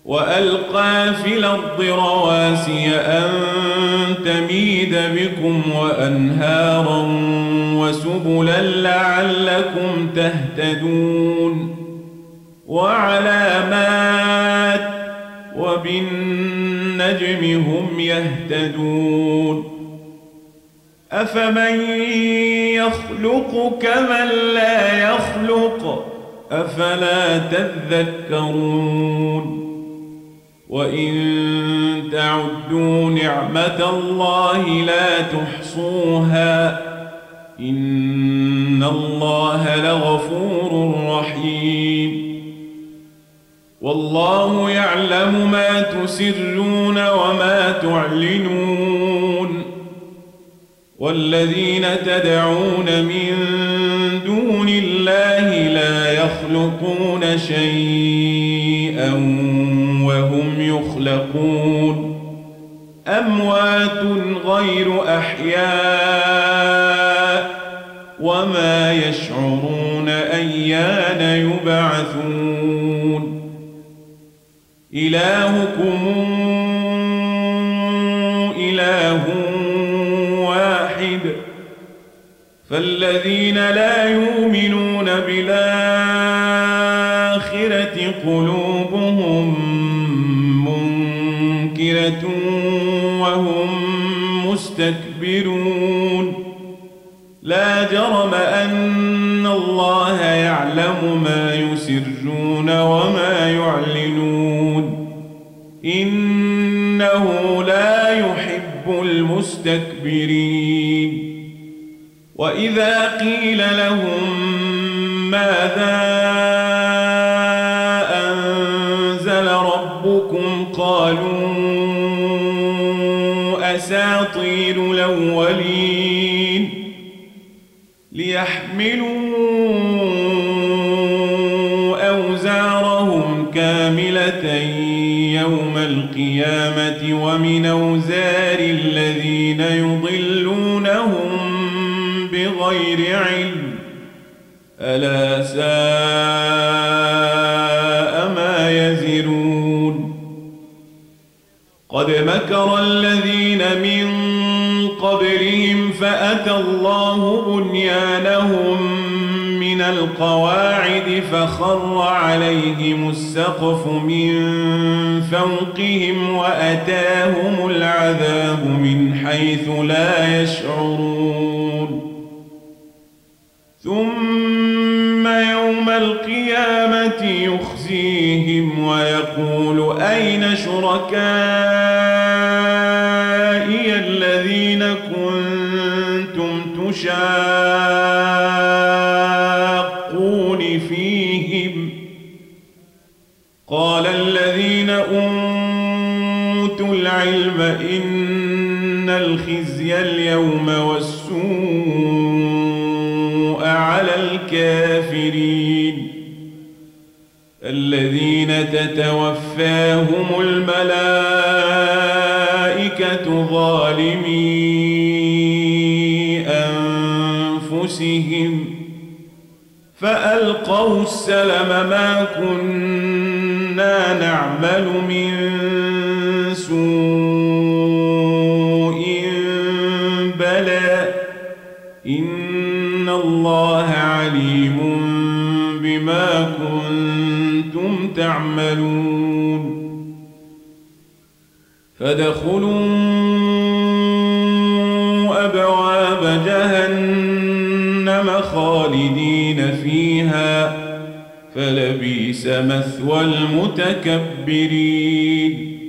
وألقى في الأرض رواسي أن تميد بكم وأنهارا وسبلا لعلكم تهتدون وعلامات وبالنجم هم يهتدون أفمن يخلق كمن لا يخلق أفلا تذكرون وإن تعدوا نعمة الله لا تحصوها إن الله لغفور رحيم والله يعلم ما تسرون وما تعلنون والذين تدعون من دون الله لا يخلقون شيئا وهم يخلقون أموات غير أحياء وما يشعرون أيان يبعثون إلهكم إله واحد فالذين لا يؤمنون بالآخرة قلوبهم منكرة وهم مستكبرون لا جرم أن الله يعلم ما يسرون وما يعلنون إنه لا يحب المستكبرين وإذا قيل لهم ماذا أنزل ربكم قالوا أساطير الأولين ليحملوا أوزارهم كاملة يوم القيامة ومن أوزار الذين يضلونهم بغير علم ألا ساء ما يزرون قد مكر الذين من قبلهم فأتى الله بنيانهم من القواعد فخر عليهم السقف من فوقهم وأتاهم العذاب من حيث لا يشعرون ثم يوم القيامة يخزيهم ويقول أين شركائي الذين كنتم تشاقون فيهم قال الذين أوتوا العلم إن الخزي اليوم والسوء على الكافرين الذين تتوفاهم الملائكة ظالمي أنفسهم فألقوا السلم ما كنا نعمل من سوء بلى إن الله عليم بما كنتم تعملون فادخلوا أبواب جهنم خالدين فيها فلبئس مثوى المتكبرين